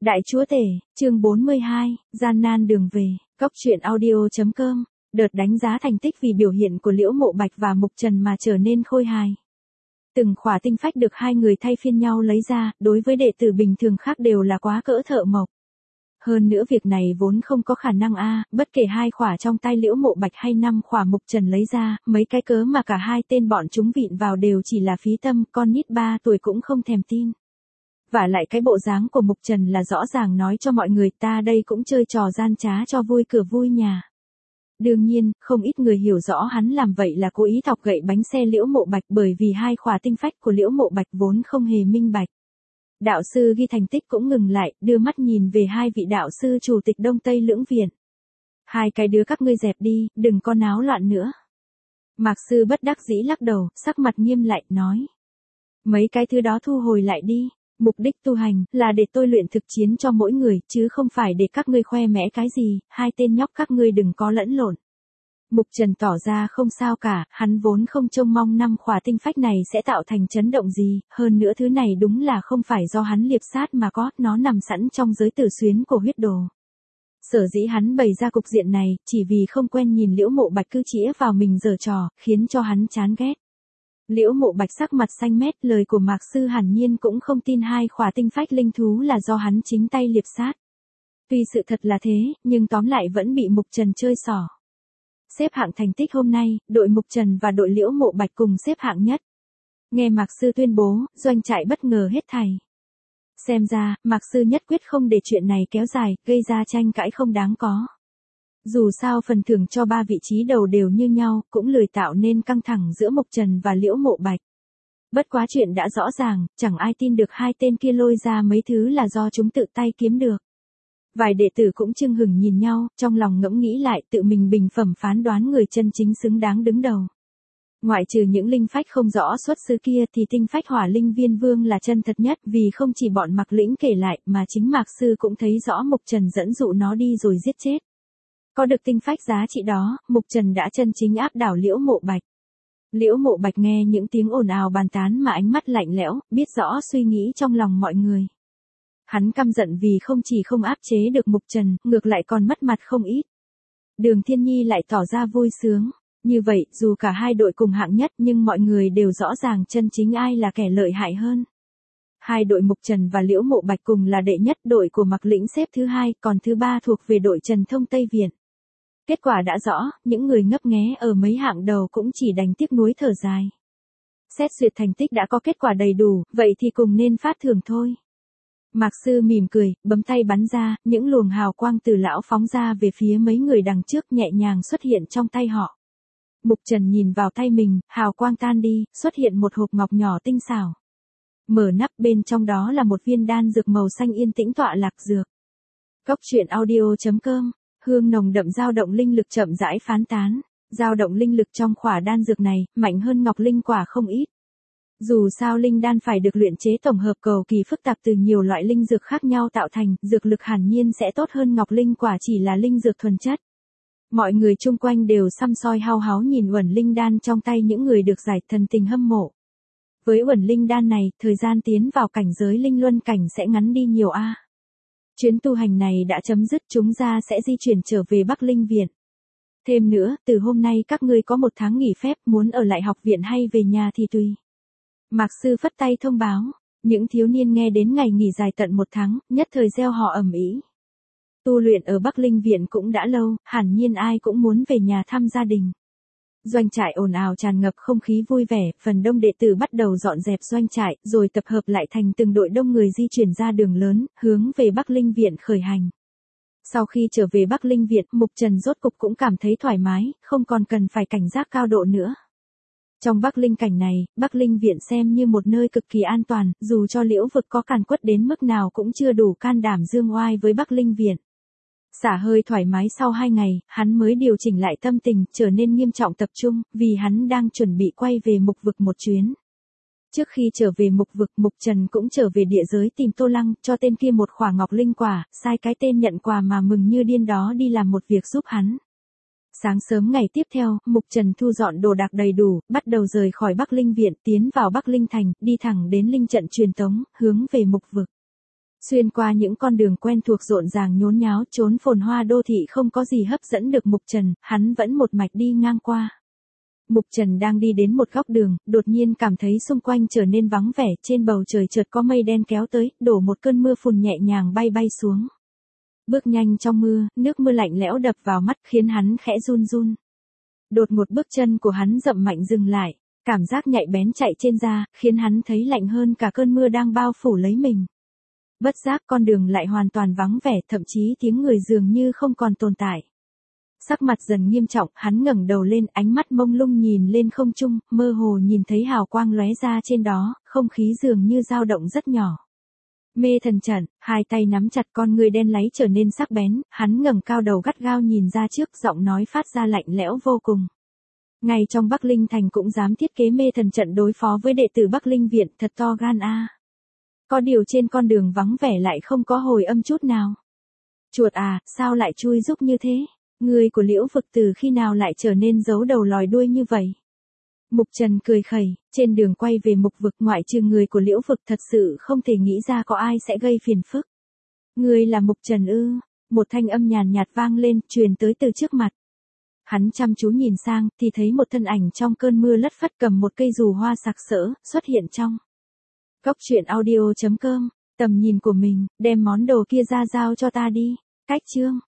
Đại chúa tể, chương 42, gian nan đường về, Cóc truyện audio.com, đợt đánh giá thành tích vì biểu hiện của Liễu Mộ Bạch và Mục Trần mà trở nên khôi hài. Từng khỏa tinh phách được hai người thay phiên nhau lấy ra, đối với đệ tử bình thường khác đều là quá cỡ thợ mộc. Hơn nữa việc này vốn không có khả năng bất kể hai khỏa trong tay Liễu Mộ Bạch hay 5 khỏa Mục Trần lấy ra, mấy cái cớ mà cả hai tên bọn chúng vịn vào đều chỉ là phí tâm, con nít 3 tuổi cũng không thèm tin. Và lại cái bộ dáng của Mục Trần là rõ ràng nói cho mọi người ta đây cũng chơi trò gian trá cho vui cửa vui nhà. Đương nhiên, không ít người hiểu rõ hắn làm vậy là cố ý thọc gậy bánh xe Liễu Mộ Bạch bởi vì hai khỏa tinh phách của Liễu Mộ Bạch vốn không hề minh bạch. Đạo sư ghi thành tích cũng ngừng lại, đưa mắt nhìn về hai vị đạo sư chủ tịch Đông Tây Lưỡng Viện. Hai cái đứa các ngươi dẹp đi, đừng có náo loạn nữa. Mạc sư bất đắc dĩ lắc đầu, sắc mặt nghiêm lại, nói. Mấy cái thứ đó thu hồi lại đi. Mục đích tu hành là để tôi luyện thực chiến cho mỗi người, chứ không phải để các ngươi khoe mẽ cái gì, hai tên nhóc các ngươi đừng có lẫn lộn. Mục Trần tỏ ra không sao cả, hắn vốn không trông mong 5 khỏa tinh phách này sẽ tạo thành chấn động gì, hơn nữa thứ này đúng là không phải do hắn liệp sát mà có, nó nằm sẵn trong giới tử xuyến của huyết đồ. Sở dĩ hắn bày ra cục diện này, chỉ vì không quen nhìn Liễu Mộ Bạch cứ chĩa vào mình giở trò, khiến cho hắn chán ghét. Liễu Mộ Bạch sắc mặt xanh mét, lời của Mạc sư hẳn nhiên cũng không tin hai khỏa tinh phách linh thú là do hắn chính tay liệp sát. Tuy sự thật là thế, nhưng tóm lại vẫn bị Mục Trần chơi xỏ. Xếp hạng thành tích hôm nay, đội Mục Trần và đội Liễu Mộ Bạch cùng xếp hạng nhất. Nghe Mạc sư tuyên bố, doanh trại bất ngờ hết thảy. Xem ra, Mạc sư nhất quyết không để chuyện này kéo dài, gây ra tranh cãi không đáng có. Dù sao phần thưởng cho 3 vị trí đầu đều như nhau, cũng lười tạo nên căng thẳng giữa Mục Trần và Liễu Mộ Bạch. Bất quá chuyện đã rõ ràng, chẳng ai tin được hai tên kia lôi ra mấy thứ là do chúng tự tay kiếm được. Vài đệ tử cũng chưng hửng nhìn nhau, trong lòng ngẫm nghĩ lại tự mình bình phẩm phán đoán người chân chính xứng đáng đứng đầu. Ngoại trừ những linh phách không rõ xuất xứ kia thì tinh phách Hỏa Linh Viên Vương là chân thật nhất, vì không chỉ bọn Mạc Lĩnh kể lại mà chính Mạc sư cũng thấy rõ Mục Trần dẫn dụ nó đi rồi giết chết. Có được tinh phách giá trị đó, Mục Trần đã chân chính áp đảo Liễu Mộ Bạch. Liễu Mộ Bạch nghe những tiếng ồn ào bàn tán mà ánh mắt lạnh lẽo, biết rõ suy nghĩ trong lòng mọi người. Hắn căm giận vì không chỉ không áp chế được Mục Trần, ngược lại còn mất mặt không ít. Đường Thiên Nhi lại tỏ ra vui sướng. Như vậy, dù cả hai đội cùng hạng nhất nhưng mọi người đều rõ ràng chân chính ai là kẻ lợi hại hơn. Hai đội Mục Trần và Liễu Mộ Bạch cùng là đệ nhất, đội của Mạc Lĩnh xếp thứ hai, còn thứ ba thuộc về đội Trần Thông Tây Viện. Kết quả đã rõ, những người ngấp nghé ở mấy hạng đầu cũng chỉ đành tiếc nuối thở dài. Xét duyệt thành tích đã có kết quả đầy đủ, vậy thì cùng nên phát thưởng thôi. Mạc sư mỉm cười, bấm tay bắn ra, những luồng hào quang từ lão phóng ra về phía mấy người đằng trước nhẹ nhàng xuất hiện trong tay họ. Mục Trần nhìn vào tay mình, hào quang tan đi, xuất hiện một hộp ngọc nhỏ tinh xảo. Mở nắp, bên trong đó là một viên đan dược màu xanh yên tĩnh tọa lạc dược. Cóc truyện audio.com, hương nồng đậm dao động linh lực chậm rãi phán tán. Dao động linh lực trong khỏa đan dược này, mạnh hơn ngọc linh quả không ít. Dù sao linh đan phải được luyện chế tổng hợp cầu kỳ phức tạp từ nhiều loại linh dược khác nhau tạo thành, dược lực hẳn nhiên sẽ tốt hơn ngọc linh quả chỉ là linh dược thuần chất. Mọi người chung quanh đều săm soi hao háo nhìn uẩn linh đan trong tay những người được giải, thần tình hâm mộ. Với uẩn linh đan này, thời gian tiến vào cảnh giới linh luân cảnh sẽ ngắn đi nhiều Chuyến tu hành này đã chấm dứt, chúng ta sẽ di chuyển trở về Bắc Linh Viện. Thêm nữa, từ hôm nay các ngươi có 1 tháng nghỉ phép, muốn ở lại học viện hay về nhà thì tùy. Mạc sư phất tay thông báo, những thiếu niên nghe đến ngày nghỉ dài tận 1 tháng, nhất thời reo hò ầm ĩ. Tu luyện ở Bắc Linh Viện cũng đã lâu, hẳn nhiên ai cũng muốn về nhà thăm gia đình. Doanh trại ồn ào tràn ngập không khí vui vẻ, phần đông đệ tử bắt đầu dọn dẹp doanh trại, rồi tập hợp lại thành từng đội đông người di chuyển ra đường lớn, hướng về Bắc Linh Viện khởi hành. Sau khi trở về Bắc Linh Viện, Mục Trần rốt cục cũng cảm thấy thoải mái, không còn cần phải cảnh giác cao độ nữa. Trong Bắc Linh cảnh này, Bắc Linh Viện xem như một nơi cực kỳ an toàn, dù cho Liễu vực có càn quất đến mức nào cũng chưa đủ can đảm dương oai với Bắc Linh Viện. Xả hơi thoải mái sau 2 ngày, hắn mới điều chỉnh lại tâm tình, trở nên nghiêm trọng tập trung, vì hắn đang chuẩn bị quay về Mục vực một chuyến. Trước khi trở về Mục vực, Mục Trần cũng trở về địa giới tìm Tô Lăng, cho tên kia một khỏa ngọc linh quả, sai cái tên nhận quà mà mừng như điên đó đi làm một việc giúp hắn. Sáng sớm ngày tiếp theo, Mục Trần thu dọn đồ đạc đầy đủ, bắt đầu rời khỏi Bắc Linh Viện, tiến vào Bắc Linh Thành, đi thẳng đến linh trận truyền tống, hướng về Mục vực. Xuyên qua những con đường quen thuộc rộn ràng nhốn nháo trốn phồn hoa đô thị không có gì hấp dẫn được Mục Trần, hắn vẫn một mạch đi ngang qua. Mục Trần đang đi đến một góc đường, đột nhiên cảm thấy xung quanh trở nên vắng vẻ, trên bầu trời chợt có mây đen kéo tới, đổ một cơn mưa phùn nhẹ nhàng bay bay xuống. Bước nhanh trong mưa, nước mưa lạnh lẽo đập vào mắt khiến hắn khẽ run run. Đột một bước chân của hắn dậm mạnh dừng lại, cảm giác nhạy bén chạy trên da, khiến hắn thấy lạnh hơn cả cơn mưa đang bao phủ lấy mình. Bất giác con đường lại hoàn toàn vắng vẻ, thậm chí tiếng người dường như không còn tồn tại. Sắc mặt dần nghiêm trọng, hắn ngẩng đầu lên, ánh mắt mông lung nhìn lên không trung, mơ hồ nhìn thấy hào quang lóe ra trên đó, không khí dường như dao động rất nhỏ. Mê thần trận, hai tay nắm chặt, con người đen láy trở nên sắc bén, hắn ngẩng cao đầu gắt gao nhìn ra trước, giọng nói phát ra lạnh lẽo vô cùng. Ngay trong Bắc Linh Thành cũng dám thiết kế mê thần trận đối phó với đệ tử Bắc Linh Viện, thật to gan a. Có điều trên con đường vắng vẻ lại không có hồi âm chút nào. Chuột à, sao lại chui rúc như thế? Người của Liễu Vực từ khi nào lại trở nên giấu đầu lòi đuôi như vậy? Mục Trần cười khẩy, trên đường quay về Mục Vực ngoại trừ người của Liễu Vực thật sự không thể nghĩ ra có ai sẽ gây phiền phức. Người là Mục Trần ư? Một thanh âm nhàn nhạt vang lên, truyền tới từ trước mặt. Hắn chăm chú nhìn sang, thì thấy một thân ảnh trong cơn mưa lất phất cầm một cây dù hoa sặc sỡ, xuất hiện trong. Cốc truyện audio.com, tầm nhìn của mình, đem món đồ kia ra giao cho ta đi. Cách chương.